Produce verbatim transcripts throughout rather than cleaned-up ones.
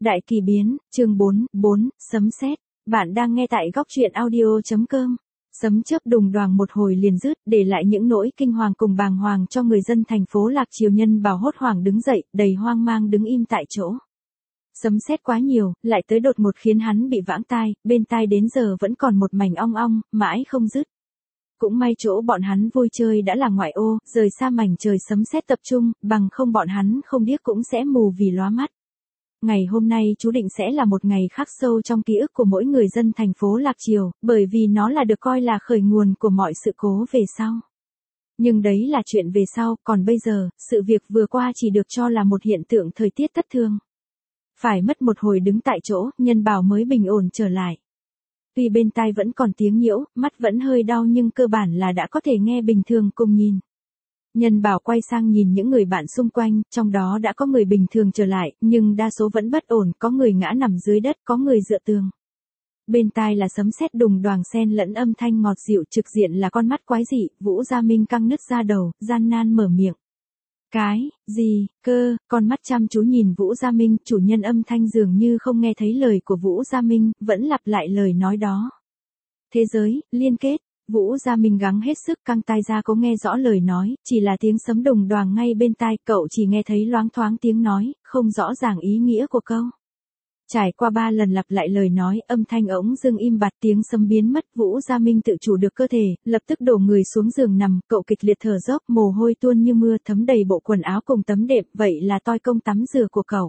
Đại kỳ biến, chương bốn, bốn, sấm sét. Bạn đang nghe tại góc truyện audio chấm com. Sấm chớp đùng đoàng một hồi liền dứt, để lại những nỗi kinh hoàng cùng bàng hoàng cho người dân thành phố Lạc Triều. Nhân Bảo hốt hoảng đứng dậy, đầy hoang mang đứng im tại chỗ. Sấm sét quá nhiều, lại tới đột ngột khiến hắn bị vãng tai, bên tai đến giờ vẫn còn một mảnh ong ong, mãi không dứt. Cũng may chỗ bọn hắn vui chơi đã là ngoại ô, rời xa mảnh trời sấm sét tập trung, bằng không bọn hắn không điếc cũng sẽ mù vì lóa mắt. Ngày hôm nay chú định sẽ là một ngày khắc sâu trong ký ức của mỗi người dân thành phố Lạc Triều, bởi vì nó là được coi là khởi nguồn của mọi sự cố về sau. Nhưng đấy là chuyện về sau, còn bây giờ, sự việc vừa qua chỉ được cho là một hiện tượng thời tiết thất thường. Phải mất một hồi đứng tại chỗ, Nhân Bảo mới bình ổn trở lại. Tuy bên tai vẫn còn tiếng nhiễu, mắt vẫn hơi đau nhưng cơ bản là đã có thể nghe bình thường cùng nhìn. Nhân Bảo quay sang nhìn những người bạn xung quanh, trong đó đã có người bình thường trở lại, nhưng đa số vẫn bất ổn, có người ngã nằm dưới đất, có người dựa tường. Bên tai là sấm sét đùng đoàng xen lẫn âm thanh ngọt dịu, trực diện là con mắt quái dị. Vũ Gia Minh căng nứt da đầu, gian nan mở miệng. Cái, gì, cơ, con mắt chăm chú nhìn Vũ Gia Minh, chủ nhân âm thanh dường như không nghe thấy lời của Vũ Gia Minh, vẫn lặp lại lời nói đó. Thế giới, liên kết. Vũ Gia Minh gắng hết sức căng tai ra cố nghe rõ lời nói, chỉ là tiếng sấm đùng đoàng ngay bên tai, cậu chỉ nghe thấy loáng thoáng tiếng nói, không rõ ràng ý nghĩa của câu. Trải qua ba lần lặp lại lời nói, âm thanh ống dưng im bặt, tiếng sấm biến mất. Vũ Gia Minh tự chủ được cơ thể, lập tức đổ người xuống giường nằm, cậu kịch liệt thở dốc, mồ hôi tuôn như mưa thấm đầy bộ quần áo cùng tấm đệm, vậy là toi công tắm rửa của cậu.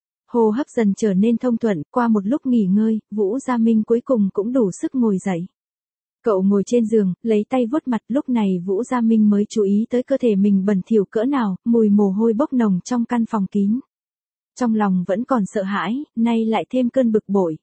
Hô hấp dần trở nên thông thuận, qua một lúc nghỉ ngơi, Vũ Gia Minh cuối cùng cũng đủ sức ngồi dậy. Cậu ngồi trên giường, lấy tay vuốt mặt, lúc này Vũ Gia Minh mới chú ý tới cơ thể mình bẩn thỉu cỡ nào, mùi mồ hôi bốc nồng trong căn phòng kín. Trong lòng vẫn còn sợ hãi, nay lại thêm cơn bực bội.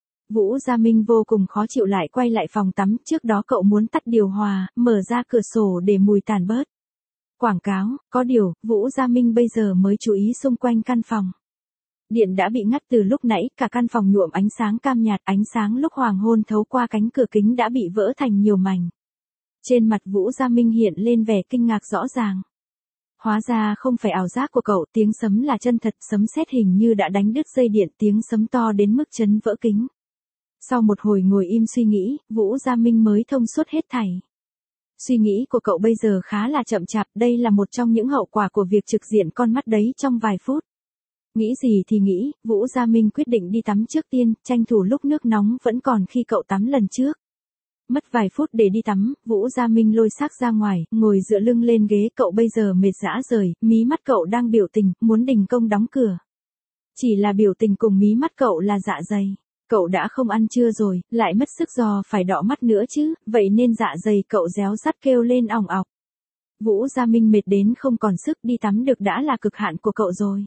Vũ Gia Minh vô cùng khó chịu lại quay lại phòng tắm, trước đó cậu muốn tắt điều hòa, mở ra cửa sổ để mùi tàn bớt. Quảng cáo, có điều, Vũ Gia Minh bây giờ mới chú ý xung quanh căn phòng. Điện đã bị ngắt từ lúc nãy, cả căn phòng nhuộm ánh sáng cam nhạt, ánh sáng lúc hoàng hôn thấu qua cánh cửa kính đã bị vỡ thành nhiều mảnh. Trên mặt Vũ Gia Minh hiện lên vẻ kinh ngạc rõ ràng. Hóa ra không phải ảo giác của cậu, tiếng sấm là chân thật, sấm sét hình như đã đánh đứt dây điện, tiếng sấm to đến mức chấn vỡ kính. Sau một hồi ngồi im suy nghĩ, Vũ Gia Minh mới thông suốt hết thảy. Suy nghĩ của cậu bây giờ khá là chậm chạp, đây là một trong những hậu quả của việc trực diện con mắt đấy trong vài phút. Nghĩ gì thì nghĩ, Vũ Gia Minh quyết định đi tắm trước tiên, tranh thủ lúc nước nóng vẫn còn khi cậu tắm lần trước. Mất vài phút để đi tắm, Vũ Gia Minh lôi xác ra ngoài, ngồi dựa lưng lên ghế, cậu bây giờ mệt rã rời, mí mắt cậu đang biểu tình, muốn đình công đóng cửa. Chỉ là biểu tình cùng mí mắt cậu là dạ dày. Cậu đã không ăn trưa rồi, lại mất sức do phải đọ mắt nữa chứ, vậy nên dạ dày cậu réo rắt kêu lên òng ọc. Vũ Gia Minh mệt đến không còn sức, đi tắm được đã là cực hạn của cậu rồi.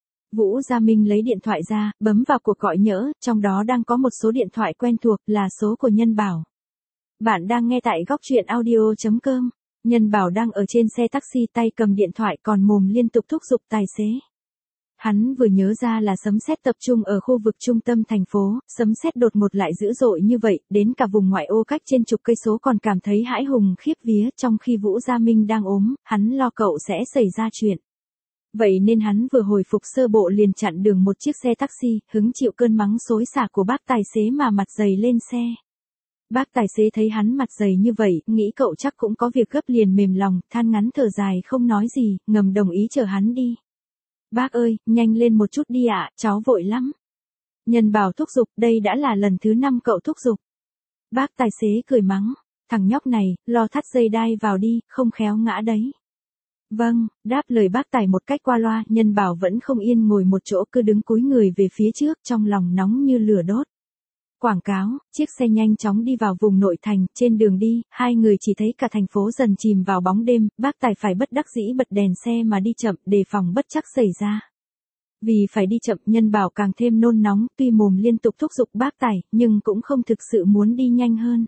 Vũ Gia Minh lấy điện thoại ra, bấm vào cuộc gọi nhỡ, trong đó đang có một số điện thoại quen thuộc, là số của Nhân Bảo. Bạn đang nghe tại góc truyện audio chấm com. Nhân Bảo đang ở trên xe taxi, tay cầm điện thoại còn mồm liên tục thúc giục tài xế. Hắn vừa nhớ ra là sấm sét tập trung ở khu vực trung tâm thành phố, sấm sét đột ngột lại dữ dội như vậy, đến cả vùng ngoại ô cách trên chục cây số còn cảm thấy hãi hùng khiếp vía, trong khi Vũ Gia Minh đang ốm, hắn lo cậu sẽ xảy ra chuyện. Vậy nên hắn vừa hồi phục sơ bộ liền chặn đường một chiếc xe taxi, hứng chịu cơn mắng xối xả của bác tài xế mà mặt dày lên xe. Bác tài xế thấy hắn mặt dày như vậy, nghĩ cậu chắc cũng có việc gấp liền mềm lòng, than ngắn thở dài không nói gì, ngầm đồng ý chở hắn đi. Bác ơi, nhanh lên một chút đi ạ, cháu vội lắm. Nhân Bảo thúc giục, đây đã là lần thứ năm cậu thúc giục. Bác tài xế cười mắng, thằng nhóc này, lo thắt dây đai vào đi, không khéo ngã đấy. Vâng, đáp lời bác tài một cách qua loa, Nhân Bảo vẫn không yên ngồi một chỗ, cứ đứng cúi người về phía trước, trong lòng nóng như lửa đốt. Quảng cáo, chiếc xe nhanh chóng đi vào vùng nội thành, trên đường đi, hai người chỉ thấy cả thành phố dần chìm vào bóng đêm, bác tài phải bất đắc dĩ bật đèn xe mà đi chậm, đề phòng bất trắc xảy ra. Vì phải đi chậm, Nhân Bảo càng thêm nôn nóng, tuy mồm liên tục thúc giục bác tài, nhưng cũng không thực sự muốn đi nhanh hơn.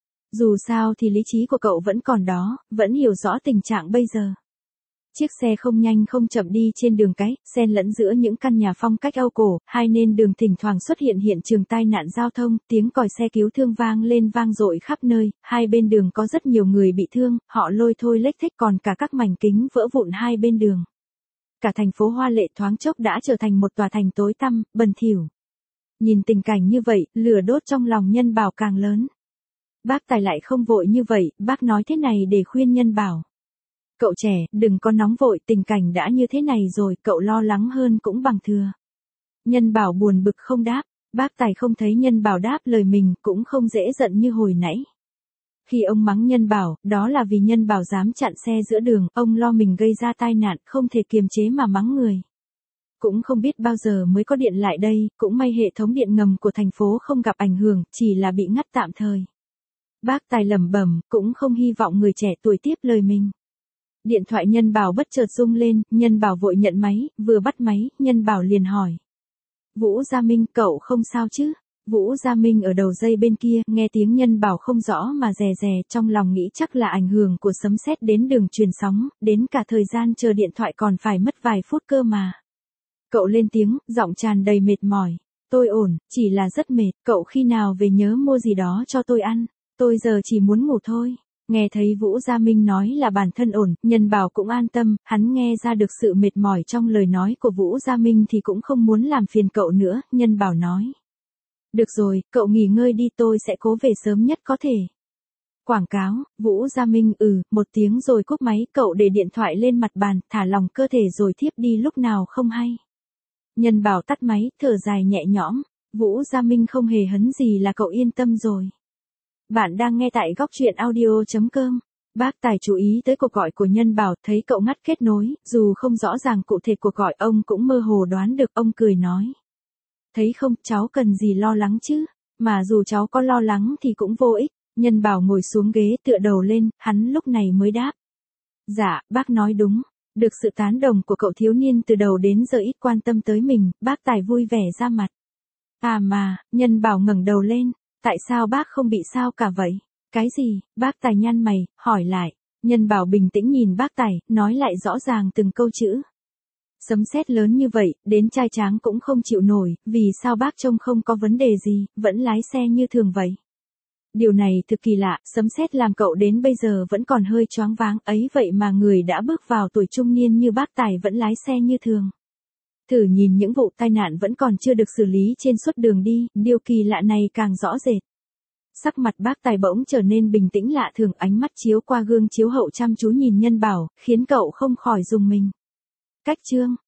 Dù sao thì lý trí của cậu vẫn còn đó, vẫn hiểu rõ tình trạng bây giờ. Chiếc xe không nhanh không chậm đi trên đường cái, xen lẫn giữa những căn nhà phong cách Âu cổ, hai nên đường thỉnh thoảng xuất hiện hiện trường tai nạn giao thông, tiếng còi xe cứu thương vang lên vang dội khắp nơi, hai bên đường có rất nhiều người bị thương, họ lôi thôi lếch thếch còn cả các mảnh kính vỡ vụn hai bên đường. cả thành phố hoa lệ thoáng chốc đã trở thành một tòa thành tối tăm, bẩn thỉu. Nhìn tình cảnh như vậy, lửa đốt trong lòng Nhân Bảo càng lớn. Bác Tài lại không vội như vậy, bác nói thế này để khuyên Nhân Bảo. Cậu trẻ, đừng có nóng vội, tình cảnh đã như thế này rồi, cậu lo lắng hơn cũng bằng thừa. Nhân Bảo buồn bực không đáp, bác Tài không thấy Nhân Bảo đáp lời mình, cũng không dễ giận như hồi nãy. Khi ông mắng Nhân Bảo, đó là vì Nhân Bảo dám chặn xe giữa đường, ông lo mình gây ra tai nạn, không thể kiềm chế mà mắng người. Cũng không biết bao giờ mới có điện lại đây, cũng may hệ thống điện ngầm của thành phố không gặp ảnh hưởng, chỉ là bị ngắt tạm thời. Bác Tài lẩm bẩm, cũng không hy vọng người trẻ tuổi tiếp lời mình. Điện thoại Nhân Bảo bất chợt rung lên, Nhân Bảo vội nhận máy, vừa bắt máy, Nhân Bảo liền hỏi. Vũ Gia Minh, cậu không sao chứ? Vũ Gia Minh ở đầu dây bên kia, nghe tiếng Nhân Bảo không rõ mà rè rè, trong lòng nghĩ chắc là ảnh hưởng của sấm sét đến đường truyền sóng, đến cả thời gian chờ điện thoại còn phải mất vài phút cơ mà. Cậu lên tiếng, giọng tràn đầy mệt mỏi. Tôi ổn, chỉ là rất mệt, cậu khi nào về nhớ mua gì đó cho tôi ăn, tôi giờ chỉ muốn ngủ thôi. Nghe thấy Vũ Gia Minh nói là bản thân ổn, Nhân Bảo cũng an tâm, hắn nghe ra được sự mệt mỏi trong lời nói của Vũ Gia Minh thì cũng không muốn làm phiền cậu nữa, Nhân Bảo nói. Được rồi, cậu nghỉ ngơi đi, tôi sẽ cố về sớm nhất có thể. Quảng cáo, Vũ Gia Minh ừ, một tiếng rồi cúp máy, cậu để điện thoại lên mặt bàn, thả lỏng cơ thể rồi thiếp đi lúc nào không hay. Nhân Bảo tắt máy, thở dài nhẹ nhõm, Vũ Gia Minh không hề hấn gì là cậu yên tâm rồi. Bạn đang nghe tại góc truyện audio chấm com. Bác Tài chú ý tới cuộc gọi của Nhân Bảo, thấy cậu ngắt kết nối, dù không rõ ràng cụ thể cuộc gọi ông cũng mơ hồ đoán được, ông cười nói. Thấy không, cháu cần gì lo lắng chứ, mà dù cháu có lo lắng thì cũng vô ích. Nhân Bảo ngồi xuống ghế tựa đầu lên, hắn lúc này mới đáp. Dạ, bác nói đúng. Được sự tán đồng của cậu thiếu niên từ đầu đến giờ ít quan tâm tới mình, bác Tài vui vẻ ra mặt. À mà, Nhân Bảo ngẩng đầu lên, tại sao bác không bị sao cả vậy? Cái gì? Bác Tài nhăn mày, hỏi lại. Nhân Bảo bình tĩnh nhìn bác Tài, nói lại rõ ràng từng câu chữ. Sấm sét lớn như vậy, đến trai tráng cũng không chịu nổi, vì sao bác trông không có vấn đề gì, vẫn lái xe như thường vậy? Điều này thực kỳ lạ, sấm sét làm cậu đến bây giờ vẫn còn hơi choáng váng, ấy vậy mà người đã bước vào tuổi trung niên như bác Tài vẫn lái xe như thường. Thử nhìn những vụ tai nạn vẫn còn chưa được xử lý trên suốt đường đi, điều kỳ lạ này càng rõ rệt. Sắc mặt bác Tài bỗng trở nên bình tĩnh lạ thường, ánh mắt chiếu qua gương chiếu hậu chăm chú nhìn Nhân Bảo, khiến cậu không khỏi rùng mình. Cách chương